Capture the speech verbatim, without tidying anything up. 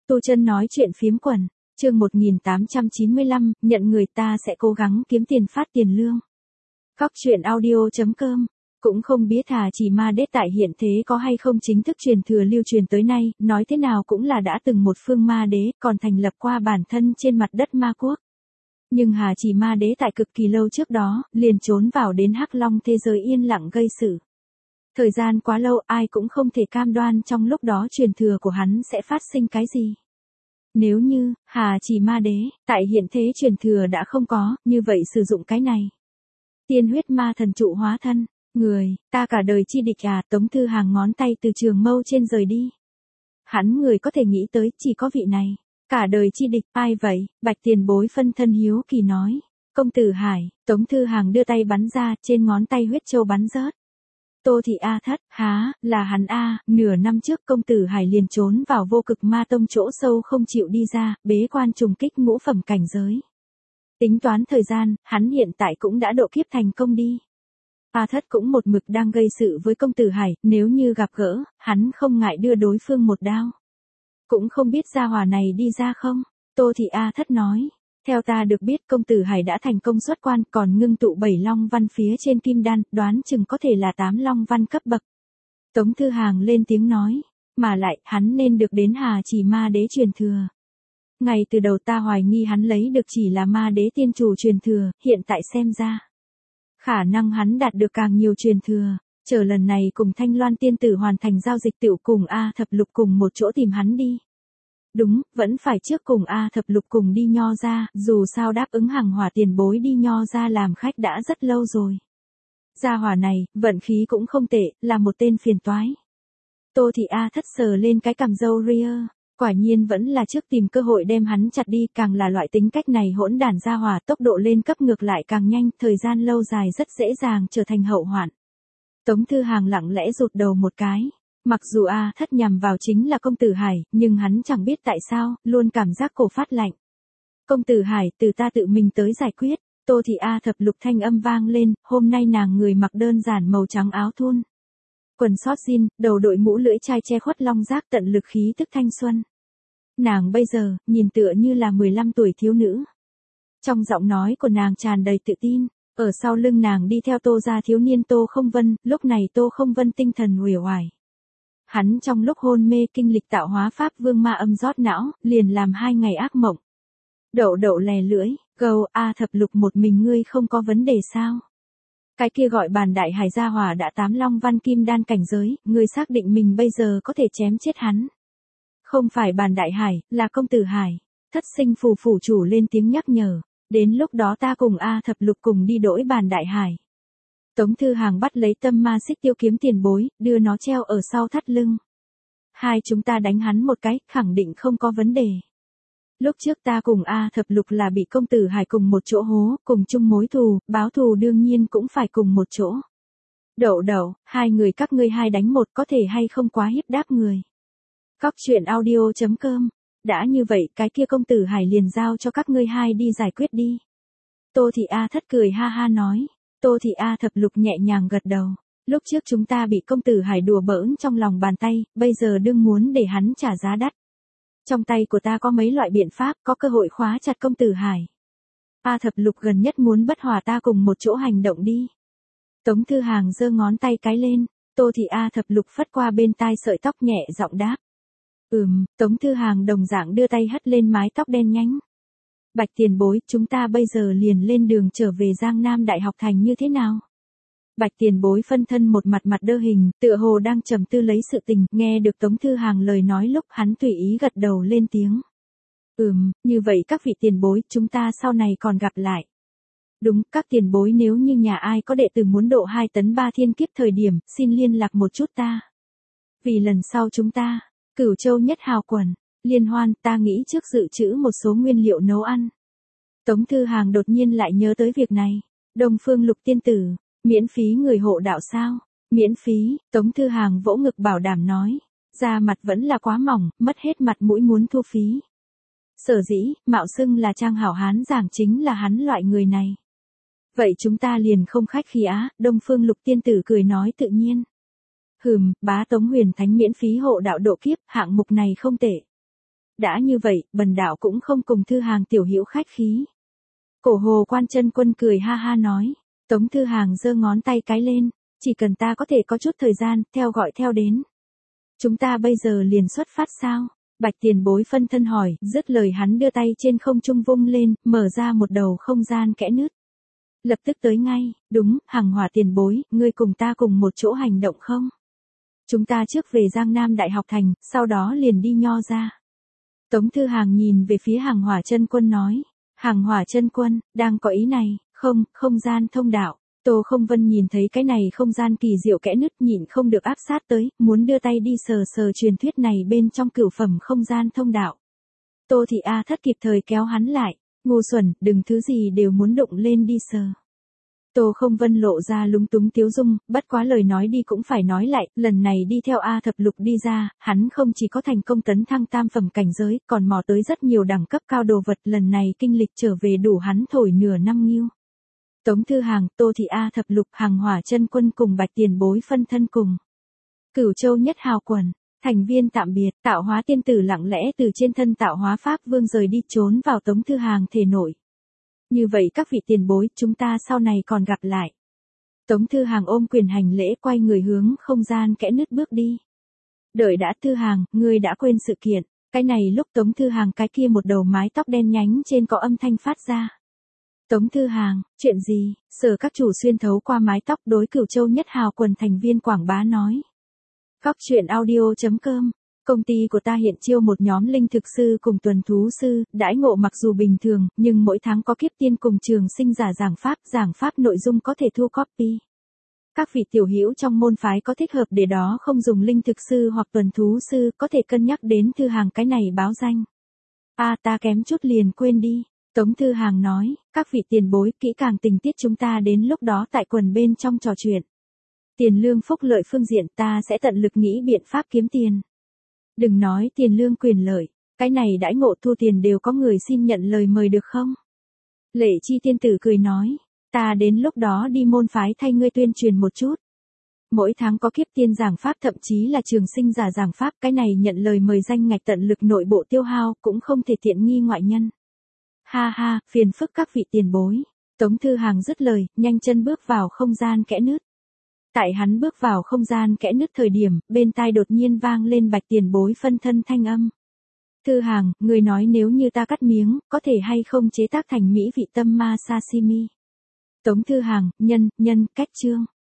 Tu Chân nói chuyện phiếm quần, chương một nghìn tám trăm chín mươi lăm, nhận người ta sẽ cố gắng kiếm tiền phát tiền lương. Góc truyện audio chấm com, cũng không biết Hà Chỉ Ma Đế tại hiện thế có hay không chính thức truyền thừa lưu truyền tới nay, nói thế nào cũng là đã từng một phương ma đế, còn thành lập qua bản thân trên mặt đất ma quốc. Nhưng Hà Chỉ Ma Đế tại cực kỳ lâu trước đó, liền trốn vào đến Hắc Long thế giới yên lặng gây sự. Thời gian quá lâu ai cũng không thể cam đoan trong lúc đó truyền thừa của hắn sẽ phát sinh cái gì. Nếu như, Hà Chỉ Ma Đế, tại hiện thế truyền thừa đã không có, như vậy sử dụng cái này. Tiên huyết ma thần trụ hóa thân, người, ta cả đời chi địch à, Tống Thư Hàng ngón tay từ trường mâu trên rời đi. Hắn người có thể nghĩ tới chỉ có vị này. Cả đời chi địch, ai vậy? Bạch Tiền Bối phân thân hiếu kỳ nói. Công tử Hải, Tống Thư Hàng đưa tay bắn ra, trên ngón tay huyết châu bắn rớt. Tô Thị A thất, há, là hắn A, nửa năm trước công tử Hải liền trốn vào vô cực ma tông chỗ sâu không chịu đi ra, bế quan trùng kích ngũ phẩm cảnh giới. Tính toán thời gian, hắn hiện tại cũng đã độ kiếp thành công đi. A thất cũng một mực đang gây sự với công tử Hải, nếu như gặp gỡ, hắn không ngại đưa đối phương một đao. Cũng không biết gia hỏa này đi ra không? Tô Thị A thất nói. Theo ta được biết công tử Hải đã thành công xuất quan còn ngưng tụ bảy long văn phía trên kim đan, đoán chừng có thể là tám long văn cấp bậc. Tống Thư Hàng lên tiếng nói, mà lại hắn nên được đến Hà Chỉ Ma Đế truyền thừa. Ngay từ đầu ta hoài nghi hắn lấy được chỉ là ma đế tiên chủ truyền thừa, hiện tại xem ra. Khả năng hắn đạt được càng nhiều truyền thừa, chờ lần này cùng Thanh Loan tiên tử hoàn thành giao dịch tựu cùng A thập lục cùng một chỗ tìm hắn đi. Đúng, vẫn phải trước cùng A thập lục cùng đi Nho ra, dù sao đáp ứng hàng hỏa tiền bối đi Nho ra làm khách đã rất lâu rồi. Gia hỏa này, vận khí cũng không tệ, là một tên phiền toái. Tô Thị A thất sờ lên cái cằm râu ria, quả nhiên vẫn là trước tìm cơ hội đem hắn chặt đi, càng là loại tính cách này hỗn đản gia hỏa tốc độ lên cấp ngược lại càng nhanh, thời gian lâu dài rất dễ dàng trở thành hậu hoạn. Tống Thư Hàng lặng lẽ rụt đầu một cái. Mặc dù A thất nhằm vào chính là công tử Hải, nhưng hắn chẳng biết tại sao, luôn cảm giác cổ phát lạnh. Công tử Hải, từ ta tự mình tới giải quyết. Tô Thị A thập lục thanh âm vang lên, hôm nay nàng người mặc đơn giản màu trắng áo thun. Quần sót jean, đầu đội mũ lưỡi chai che khuất long giác tận lực khí tức thanh xuân. Nàng bây giờ, nhìn tựa như là mười lăm tuổi thiếu nữ. Trong giọng nói của nàng tràn đầy tự tin. Ở sau lưng nàng đi theo Tô gia thiếu niên Tô Không Vân, lúc này Tô Không Vân tinh thần uể oải. Hắn trong lúc hôn mê kinh lịch tạo hóa pháp vương ma âm rót não, liền làm hai ngày ác mộng. Đậu đậu lè lưỡi, gâu A thập lục một mình ngươi không có vấn đề sao? Cái kia gọi bàn đại hải gia hỏa đã tám long văn kim đan cảnh giới, ngươi xác định mình bây giờ có thể chém chết hắn. Không phải bàn đại hải, là công tử Hải. Thất sinh phù phủ chủ lên tiếng nhắc nhở. Đến lúc đó ta cùng A thập lục cùng đi đổi bàn đại hải. Tống Thư Hàng bắt lấy tâm ma xích tiêu kiếm tiền bối, đưa nó treo ở sau thắt lưng. Hai chúng ta đánh hắn một cái, khẳng định không có vấn đề. Lúc trước ta cùng A thập lục là bị công tử Hải cùng một chỗ hố, cùng chung mối thù, báo thù đương nhiên cũng phải cùng một chỗ. Đậu đậu, hai người các ngươi hai đánh một có thể hay không quá hiếp đáp người. Góc truyện audio chấm com, đã như vậy cái kia công tử Hải liền giao cho các ngươi hai đi giải quyết đi. Tô Thị A thất cười ha ha nói. Tô Thị A thập lục nhẹ nhàng gật đầu. Lúc trước chúng ta bị công tử Hải đùa bỡn trong lòng bàn tay, bây giờ đương muốn để hắn trả giá đắt. Trong tay của ta có mấy loại biện pháp, có cơ hội khóa chặt công tử Hải. A thập lục gần nhất muốn bất hòa ta cùng một chỗ hành động đi. Tống Thư Hàng giơ ngón tay cái lên, Tô Thị A thập lục phất qua bên tai sợi tóc nhẹ giọng đáp. Ừm, Tống Thư Hàng đồng dạng đưa tay hất lên mái tóc đen nhánh. Bạch tiền bối, chúng ta bây giờ liền lên đường trở về Giang Nam Đại học thành như thế nào? Bạch tiền bối phân thân một mặt mặt đơ hình, tựa hồ đang trầm tư lấy sự tình, nghe được Tống Thư Hàng lời nói lúc hắn tùy ý gật đầu lên tiếng. Ừm, như vậy các vị tiền bối, chúng ta sau này còn gặp lại. Đúng, các tiền bối nếu như nhà ai có đệ tử muốn độ hai tấn ba thiên kiếp thời điểm, xin liên lạc một chút ta. Vì lần sau chúng ta, Cửu Châu nhất hào quần. Liên hoan, ta nghĩ trước dự trữ một số nguyên liệu nấu ăn. Tống Thư Hàng đột nhiên lại nhớ tới việc này. Đông Phương Lục tiên tử, miễn phí người hộ đạo sao? Miễn phí, Tống Thư Hàng vỗ ngực bảo đảm nói. Da mặt vẫn là quá mỏng, mất hết mặt mũi muốn thu phí. Sở dĩ, mạo xưng là trang hảo hán giảng chính là hắn loại người này. Vậy chúng ta liền không khách khí á, Đông Phương Lục tiên tử cười nói tự nhiên. Hừm, bá Tống Huyền Thánh miễn phí hộ đạo độ kiếp, hạng mục này không tệ. đã như vậy, bần đạo cũng không cùng Thư Hàng tiểu hữu khách khí. Cổ Hồ Quan Chân Quân cười ha ha nói. Tống Thư Hàng giơ ngón tay cái lên, chỉ cần ta có thể có chút thời gian, theo gọi theo đến. Chúng ta bây giờ liền xuất phát sao? Bạch tiền bối phân thân hỏi, dứt lời hắn đưa tay trên không trung vung lên, mở ra một đầu không gian kẽ nứt. Lập tức tới ngay, đúng, Hằng Hỏa tiền bối, ngươi cùng ta cùng một chỗ hành động không? Chúng ta trước về Giang Nam Đại học thành, sau đó liền đi Nho ra. Tống Thư Hàng nhìn về phía Hàng Hỏa Chân Quân nói. Hàng Hỏa Chân Quân, đang có ý này, không, không gian thông đạo. Tô Không Vân nhìn thấy cái này không gian kỳ diệu kẽ nứt nhịn không được áp sát tới, muốn đưa tay đi sờ sờ truyền thuyết này bên trong cửu phẩm không gian thông đạo. Tô Thị A Thất kịp thời kéo hắn lại, ngu xuẩn, đừng thứ gì đều muốn đụng lên đi sờ. Tô Không Vân lộ ra lúng túng tiếu dung, bất quá lời nói đi cũng phải nói lại, lần này đi theo A Thập Lục đi ra, hắn không chỉ có thành công tấn thăng tam phẩm cảnh giới, còn mò tới rất nhiều đẳng cấp cao đồ vật, lần này kinh lịch trở về đủ hắn thổi nửa năm nghiêu. Tống Thư Hàng, Tô Thị A Thập Lục, Hàng Hỏa Chân Quân cùng Bạch tiền bối phân thân cùng. Cửu Châu Nhất Hào Quần, thành viên tạm biệt, Tạo Hóa tiên tử lặng lẽ từ trên thân Tạo Hóa Pháp Vương rời đi trốn vào Tống Thư Hàng thể nội. Như vậy các vị tiền bối, chúng ta sau này còn gặp lại. Tống Thư Hàng ôm quyền hành lễ quay người hướng không gian kẽ nứt bước đi. Đợi đã Thư Hàng, ngươi đã quên sự kiện. Cái này lúc Tống Thư Hàng cái kia một đầu mái tóc đen nhánh trên có âm thanh phát ra. Tống Thư Hàng, chuyện gì? Sở các chủ xuyên thấu qua mái tóc đối Cửu Châu Nhất Hào Quần thành viên quảng bá nói. Góc truyện audio chấm com. Công ty của ta hiện chiêu một nhóm linh thực sư cùng tuần thú sư, đãi ngộ mặc dù bình thường, nhưng mỗi tháng có kiếp tiên cùng trường sinh giả giảng pháp, giảng pháp nội dung có thể thu copy. Các vị tiểu hữu trong môn phái có thích hợp để đó không dùng linh thực sư hoặc tuần thú sư, có thể cân nhắc đến Thư Hàng cái này báo danh. A à, ta kém chút liền quên đi. Tống Thư Hàng nói, các vị tiền bối, kỹ càng tình tiết chúng ta đến lúc đó tại quần bên trong trò chuyện. Tiền lương phúc lợi phương diện ta sẽ tận lực nghĩ biện pháp kiếm tiền. Đừng nói tiền lương quyền lợi, cái này đãi ngộ thu tiền đều có người xin nhận lời mời được không? Lệ Chi tiên tử cười nói, ta đến lúc đó đi môn phái thay ngươi tuyên truyền một chút. Mỗi tháng có kiếp tiên giảng pháp thậm chí là trường sinh giả giảng pháp, cái này nhận lời mời danh ngạch tận lực nội bộ tiêu hao, cũng không thể tiện nghi ngoại nhân. Ha ha, phiền phức các vị tiền bối. Tống Thư Hàng dứt lời, nhanh chân bước vào không gian kẽ nứt. Tại hắn bước vào không gian kẽ nứt thời điểm, bên tai đột nhiên vang lên Bạch tiền bối phân thân thanh âm. Thư Hàng, người nói nếu như ta cắt miếng, có thể hay không chế tác thành mỹ vị tâm ma sashimi. Tống Thư Hàng, nhân, nhân, cách chương.